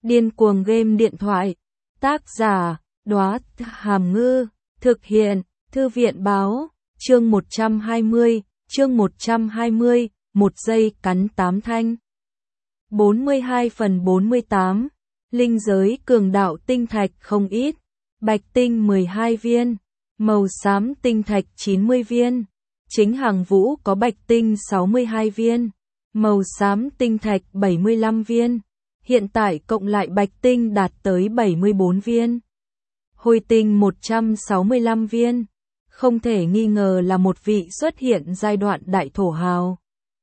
Điên cuồng game điện thoại. Tác giả, Đóa Hàm Ngư. Thực hiện, Thư viện báo. Chương 120, 1 giây cắn 8 thanh. 42/48. Linh giới cường đạo tinh thạch không ít. Bạch tinh 12 viên. Màu xám tinh thạch 90 viên. Chính hàng vũ có bạch tinh 62 viên. Màu xám tinh thạch 75 viên. Hiện tại cộng lại bạch tinh đạt tới 74 viên. Hồi tinh 165 viên. Không thể nghi ngờ là một vị xuất hiện giai đoạn đại thổ hào.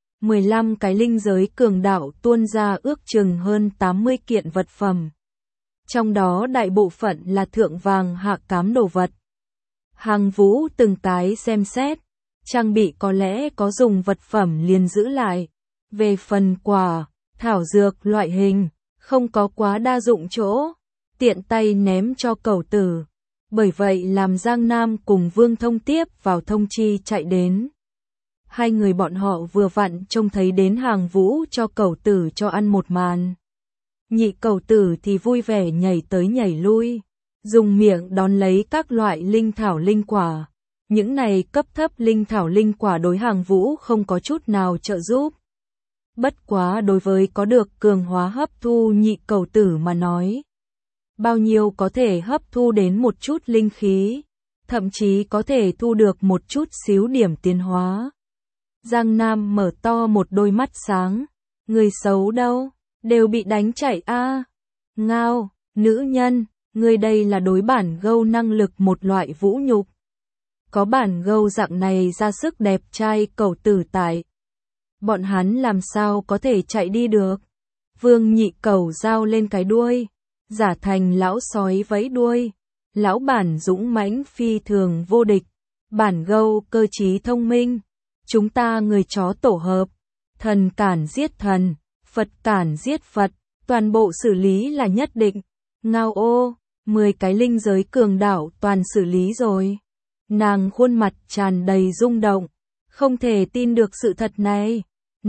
15 cái linh giới cường đạo tuôn ra ước chừng hơn 80 kiện vật phẩm. Trong đó đại bộ phận là thượng vàng hạ cám đồ vật. Hàng vũ từng cái xem xét, trang bị có lẽ có dùng vật phẩm liền giữ lại. Về phần quà, thảo dược loại hình, không có quá đa dụng chỗ, tiện tay ném cho cẩu tử. Bởi vậy làm Giang Nam cùng Vương Thông tiếp vào thông chi chạy đến. Hai người bọn họ vừa vặn trông thấy đến hàng vũ cho cẩu tử cho ăn một màn. Nhị cẩu tử thì vui vẻ nhảy tới nhảy lui, dùng miệng đón lấy các loại linh thảo linh quả. Những này cấp thấp linh thảo linh quả đối hàng vũ không có chút nào trợ giúp. Bất quá đối với có được cường hóa hấp thu nhị cẩu tử mà nói, bao nhiêu có thể hấp thu đến một chút linh khí, thậm chí có thể thu được một chút xíu điểm tiến hóa. Giang Nam mở to một đôi mắt sáng, người xấu đâu, đều bị đánh chạy a. Ngao, nữ nhân, người đây là đối bản gâu năng lực một loại vũ nhục. Có bản gâu dạng này ra sức đẹp trai cẩu tử tại. Bọn hắn làm sao có thể chạy đi được. Vương nhị cẩu giao lên cái đuôi, giả thành lão sói vẫy đuôi. Lão bản dũng mãnh phi thường vô địch. Bản gâu cơ trí thông minh. Chúng ta người chó tổ hợp. Thần cản giết thần, Phật cản giết Phật. Toàn bộ xử lý là nhất định. Ngao ô, 10 cái linh giới cường đạo toàn xử lý rồi. Nàng khuôn mặt tràn đầy rung động. Không thể tin được sự thật này.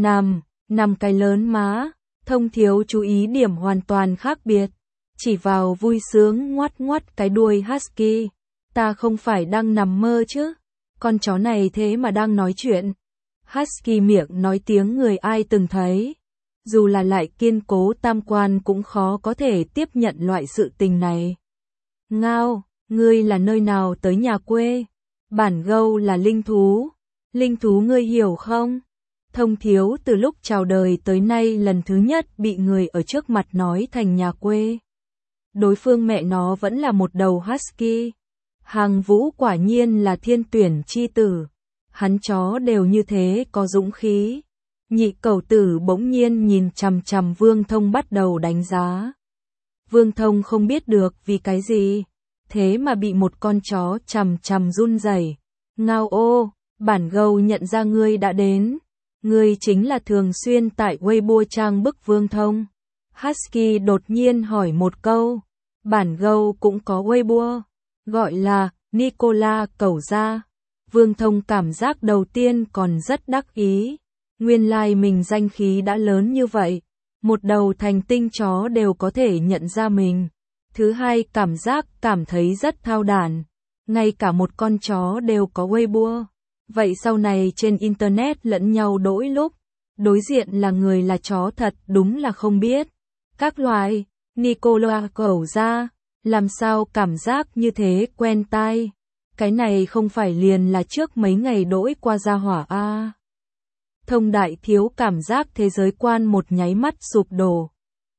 Nằm cái lớn má. Thông thiếu chú ý điểm hoàn toàn khác biệt. Chỉ vào vui sướng ngoắt cái đuôi husky. Ta không phải đang nằm mơ chứ. Con chó này thế mà đang nói chuyện. Husky miệng nói tiếng người ai từng thấy. Dù là lại kiên cố tam quan cũng khó có thể tiếp nhận loại sự tình này. Ngao, ngươi là nơi nào tới nhà quê? Bản gâu là linh thú. Linh thú ngươi hiểu không? Thông thiếu từ lúc chào đời tới nay lần thứ nhất bị người ở trước mặt nói thành nhà quê. Đối phương mẹ nó vẫn là một đầu husky. Hàng vũ quả nhiên là thiên tuyển chi tử. Hắn chó đều như thế có dũng khí. Nhị cẩu tử bỗng nhiên nhìn chằm chằm Vương Thông bắt đầu đánh giá. Vương Thông không biết được vì cái gì, thế mà bị một con chó chằm chằm run rẩy. Ngao ô, bản gâu nhận ra ngươi đã đến. Ngươi chính là thường xuyên tại Weibo trang bức Vương Thông. Husky đột nhiên hỏi một câu. Bản gâu cũng có Weibo, gọi là Nicola cẩu gia. Vương Thông cảm giác đầu tiên còn rất đắc ý. Nguyên lai mình danh khí đã lớn như vậy. Một đầu thành tinh chó đều có thể nhận ra mình. Thứ hai cảm thấy rất thao đản. Ngay cả một con chó đều có Weibo. Vậy sau này trên Internet lẫn nhau đổi lúc. Đối diện là người là chó thật đúng là không biết. Các loại, Nicola cẩu gia, làm sao cảm giác như thế quen tai. Cái này không phải liền là trước mấy ngày đổi qua gia hỏa a. Thông đại thiếu cảm giác thế giới quan một nháy mắt sụp đổ.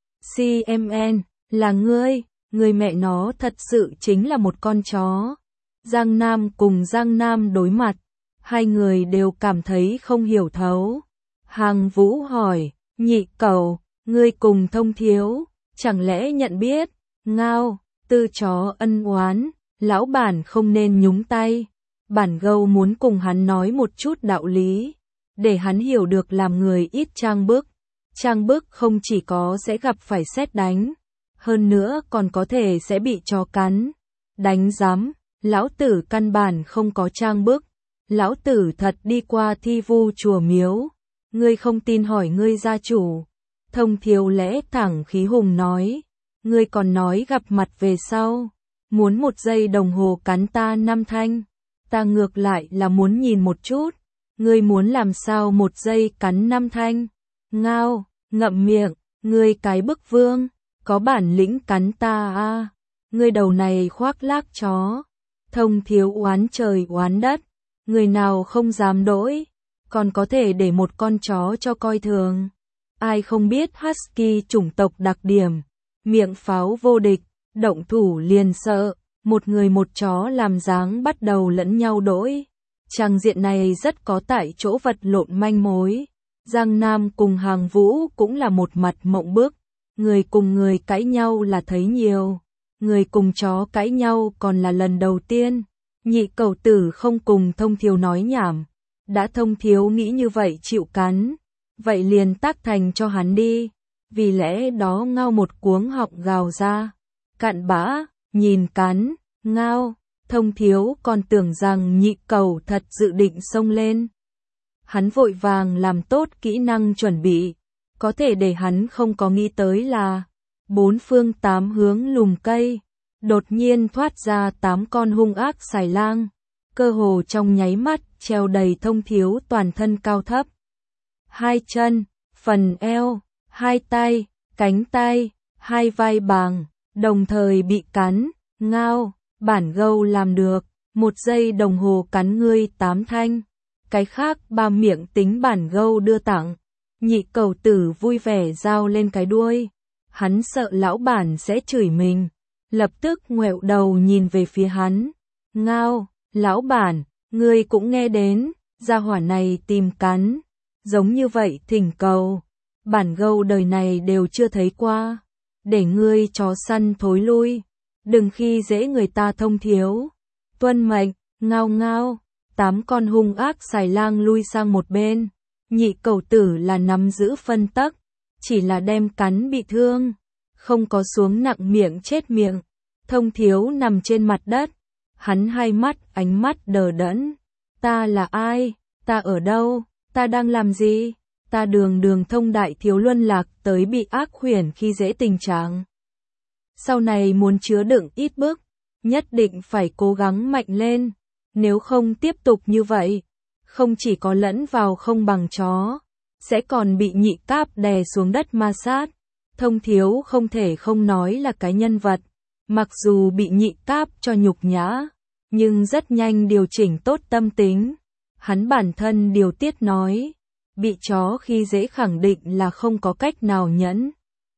CMN, là ngươi mẹ nó thật sự chính là một con chó. Giang Nam cùng Giang Nam đối mặt, hai người đều cảm thấy không hiểu thấu. Hàng vũ hỏi, nhị cẩu, ngươi cùng thông thiếu, chẳng lẽ nhận biết? Ngao, tư chó ân oán, lão bản không nên nhúng tay. Bản gâu muốn cùng hắn nói một chút đạo lý, để hắn hiểu được làm người ít trang bức. Trang bức không chỉ có sẽ gặp phải sét đánh, hơn nữa còn có thể sẽ bị chó cắn. Đánh giám, lão tử căn bản không có trang bức. Lão tử thật đi qua thi vu chùa miếu. Ngươi không tin hỏi ngươi gia chủ. Thông thiếu lẽ thẳng khí hùng nói. Ngươi còn nói gặp mặt về sau, muốn 1 giây đồng hồ cắn ta 5 thanh, ta ngược lại là muốn nhìn một chút, ngươi muốn làm sao 1 giây cắn 5 thanh? Ngao, ngậm miệng, ngươi cái bức vương, có bản lĩnh cắn ta a. Ngươi đầu này khoác lác chó. Thông Thiếu oán trời oán đất, người nào không dám đỗi, còn có thể để một con chó cho coi thường. Ai không biết Husky chủng tộc đặc điểm, miệng pháo vô địch, động thủ liền sợ, một người một chó làm dáng bắt đầu lẫn nhau đỗi. Trang diện này rất có tại chỗ vật lộn manh mối. Giang Nam cùng Hàng Vũ cũng là một mặt mộng bức, người cùng người cãi nhau là thấy nhiều, người cùng chó cãi nhau còn là lần đầu tiên. Nhị cẩu tử không cùng Thông Thiếu nói nhảm, đã Thông Thiếu nghĩ như vậy chịu cắn, vậy liền tác thành cho hắn đi, vì lẽ đó Ngao một cuống họng gào ra, cặn bã, nhìn cắn, Ngao. Thông Thiếu còn tưởng rằng nhị cẩu thật dự định xông lên. Hắn vội vàng làm tốt kỹ năng chuẩn bị, có thể để hắn không có nghĩ tới là 4 phương 8 hướng lùm cây, đột nhiên thoát ra 8 con hung ác xài lang, cơ hồ trong nháy mắt treo đầy Thông Thiếu toàn thân cao thấp. 2 chân, phần eo, 2 tay, cánh tay, 2 vai bàng, đồng thời bị cắn. Ngao, bản gâu làm được, 1 giây đồng hồ cắn ngươi 8 thanh, cái khác 3 miệng tính bản gâu đưa tặng. Nhị cẩu tử vui vẻ giao lên cái đuôi, hắn sợ lão bản sẽ chửi mình, lập tức ngoẹo đầu nhìn về phía hắn. Ngao, lão bản, ngươi cũng nghe đến, gia hỏa này tìm cắn, giống như vậy thỉnh cầu, bản gâu đời này đều chưa thấy qua, để ngươi chó săn thối lui, đừng khi dễ người ta. Thông Thiếu tuân mệnh. Ngao ngao, 8 con hung ác xài lang lui sang một bên. Nhị cẩu tử là nắm giữ phân tắc, chỉ là đem cắn bị thương, không có xuống nặng miệng chết miệng. Thông Thiếu nằm trên mặt đất, hắn hai mắt ánh mắt đờ đẫn. Ta là ai? Ta ở đâu? Ta đang làm gì? Ta đường Thông Đại Thiếu luân lạc tới bị ác huyền khi dễ tình trạng. Sau này muốn chứa đựng ít bức, nhất định phải cố gắng mạnh lên, nếu không tiếp tục như vậy, không chỉ có lẫn vào không bằng chó, sẽ còn bị nhị cáp đè xuống đất ma sát. Thông Thiếu không thể không nói là cái nhân vật, mặc dù bị nhị cáp cho nhục nhã, nhưng rất nhanh điều chỉnh tốt tâm tính. Hắn bản thân điều tiết nói, bị chó khi dễ khẳng định là không có cách nào nhẫn.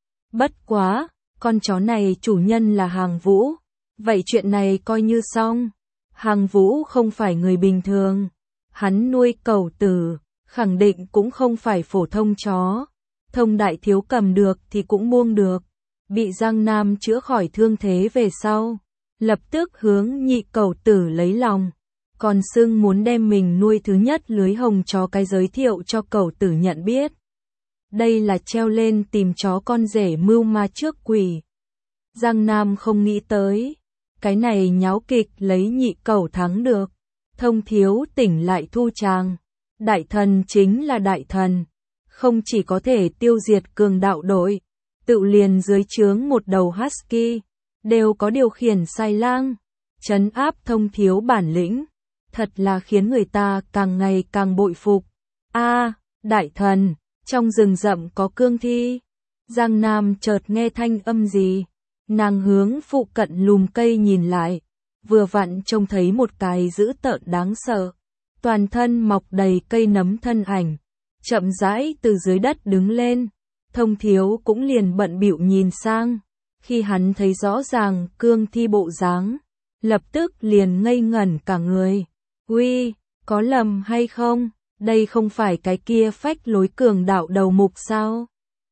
Bất quá, con chó này chủ nhân là Hàng Vũ, vậy chuyện này coi như xong. Hàng Vũ không phải người bình thường, hắn nuôi cẩu tử, khẳng định cũng không phải phổ thông chó. Thông Đại Thiếu cầm được thì cũng buông được. Bị Giang Nam chữa khỏi thương thế về sau, lập tức hướng nhị cẩu tử lấy lòng, còn xưng muốn đem mình nuôi thứ nhất lưới hồng chó cái giới thiệu cho cẩu tử nhận biết. Đây là treo lên tìm chó con rể mưu ma trước quỷ. Giang Nam không nghĩ tới, cái này nháo kịch lấy nhị cẩu thắng được. Thông Thiếu tỉnh lại thu tràng, đại thần chính là đại thần, không chỉ có thể tiêu diệt cường đạo đội, tự liền dưới trướng một đầu Husky, đều có điều khiển xài lang, trấn áp Thông Thiếu bản lĩnh, thật là khiến người ta càng ngày càng bội phục. A, đại thần, trong rừng rậm có cương thi. Giang Nam chợt nghe thanh âm gì, nàng hướng phụ cận lùm cây nhìn lại, vừa vặn trông thấy một cái dữ tợn đáng sợ, toàn thân mọc đầy cây nấm thân ảnh, chậm rãi từ dưới đất đứng lên. Thông Thiếu cũng liền bận bịu nhìn sang, khi hắn thấy rõ ràng cương thi bộ dáng, lập tức liền ngây ngẩn cả người. Uy, có lầm hay không? Đây không phải cái kia phách lối cường đạo đầu mục sao?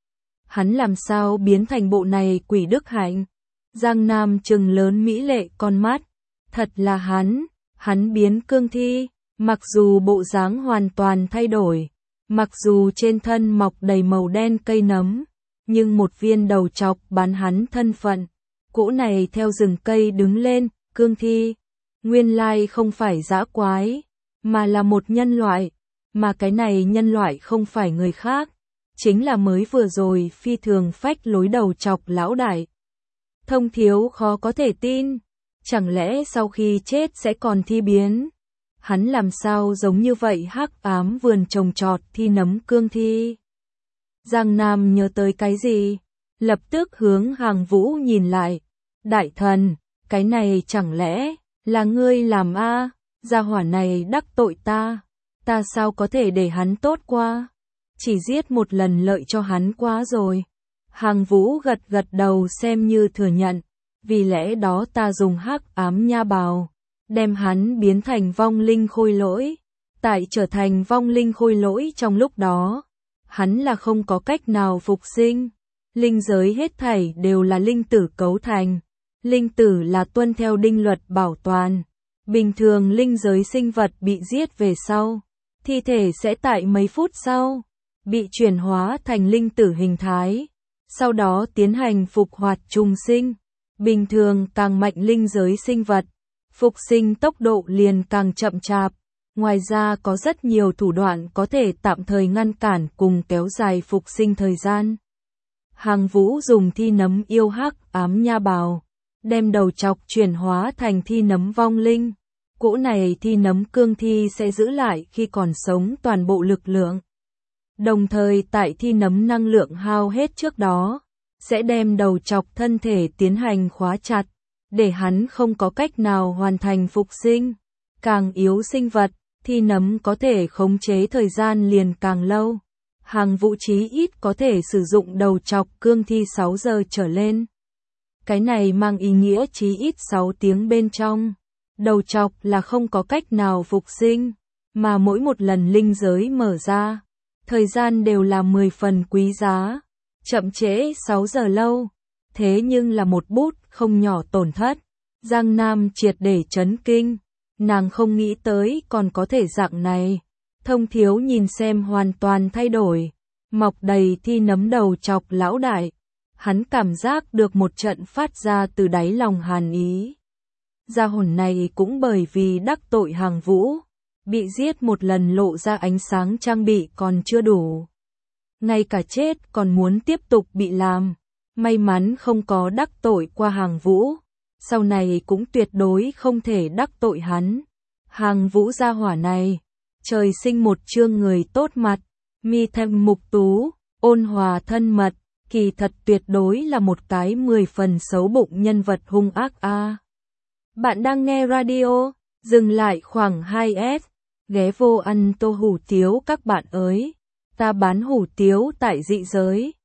Hắn làm sao biến thành bộ này quỷ đức hạnh? Giang Nam trừng lớn mỹ lệ con mắt, thật là hắn biến cương thi, mặc dù bộ dáng hoàn toàn thay đổi, mặc dù trên thân mọc đầy màu đen cây nấm, nhưng một viên đầu chọc bán hắn thân phận. Cỗ này theo rừng cây đứng lên, cương thi, nguyên lai không phải dã quái, mà là một nhân loại, mà cái này nhân loại không phải người khác, chính là mới vừa rồi phi thường phách lối đầu chọc lão đại. Thông Thiếu khó có thể tin. Chẳng lẽ sau khi chết sẽ còn thi biến? Hắn làm sao giống như vậy hắc ám vườn trồng trọt thi nấm cương thi? Giang Nam nhớ tới cái gì? Lập tức hướng Hàng Vũ nhìn lại. Đại thần, cái này chẳng lẽ là ngươi làm a? Gia hỏa này đắc tội ta sao có thể để hắn tốt qua? Chỉ giết một lần lợi cho hắn quá rồi. Hàng Vũ gật gật đầu xem như thừa nhận. Vì lẽ đó ta dùng hắc ám nha bào, đem hắn biến thành vong linh khôi lỗi. Tại trở thành vong linh khôi lỗi trong lúc đó, hắn là không có cách nào phục sinh. Linh giới hết thảy đều là linh tử cấu thành. Linh tử là tuân theo đinh luật bảo toàn. Bình thường linh giới sinh vật bị giết về sau, thi thể sẽ tại mấy phút sau bị chuyển hóa thành linh tử hình thái, sau đó tiến hành phục hoạt trùng sinh. Bình thường càng mạnh linh giới sinh vật, phục sinh tốc độ liền càng chậm chạp. Ngoài ra có rất nhiều thủ đoạn có thể tạm thời ngăn cản cùng kéo dài phục sinh thời gian. Hàng Vũ dùng thi nấm yêu hắc ám nha bào, đem đầu chọc chuyển hóa thành thi nấm vong linh. Cỗ này thi nấm cương thi sẽ giữ lại khi còn sống toàn bộ lực lượng. Đồng thời tại thi nấm năng lượng hao hết trước đó, sẽ đem đầu chọc thân thể tiến hành khóa chặt, để hắn không có cách nào hoàn thành phục sinh. Càng yếu sinh vật, thi nấm có thể khống chế thời gian liền càng lâu. Hàng Vũ chí ít có thể sử dụng đầu chọc cương thi 6 giờ trở lên. Cái này mang ý nghĩa chí ít 6 tiếng bên trong. Đầu chọc là không có cách nào phục sinh, mà mỗi một lần linh giới mở ra, thời gian đều là 10 phần quý giá. Chậm trễ 6 giờ lâu, thế nhưng là một bút không nhỏ tổn thất. Giang Nam triệt để chấn kinh, nàng không nghĩ tới còn có thể dạng này. Thông Thiếu nhìn xem hoàn toàn thay đổi, mọc đầy thi nấm đầu chọc lão đại. Hắn cảm giác được một trận phát ra từ đáy lòng hàn ý. Gia hồn này cũng bởi vì đắc tội Hàng Vũ, bị giết một lần lộ ra ánh sáng trang bị còn chưa đủ. Ngay cả chết còn muốn tiếp tục bị làm. May mắn không có đắc tội qua Hàng Vũ, sau này cũng tuyệt đối không thể đắc tội hắn. Hàng Vũ gia hỏa này, trời sinh một chương người tốt mặt, mi thanh mục tú, ôn hòa thân mật, kỳ thật tuyệt đối là một cái 10 phần xấu bụng nhân vật hung ác a. Bạn đang nghe radio, dừng lại khoảng 2S, ghé vô ăn tô hủ tiếu các bạn ơi. Ta bán hủ tiếu tại dị giới.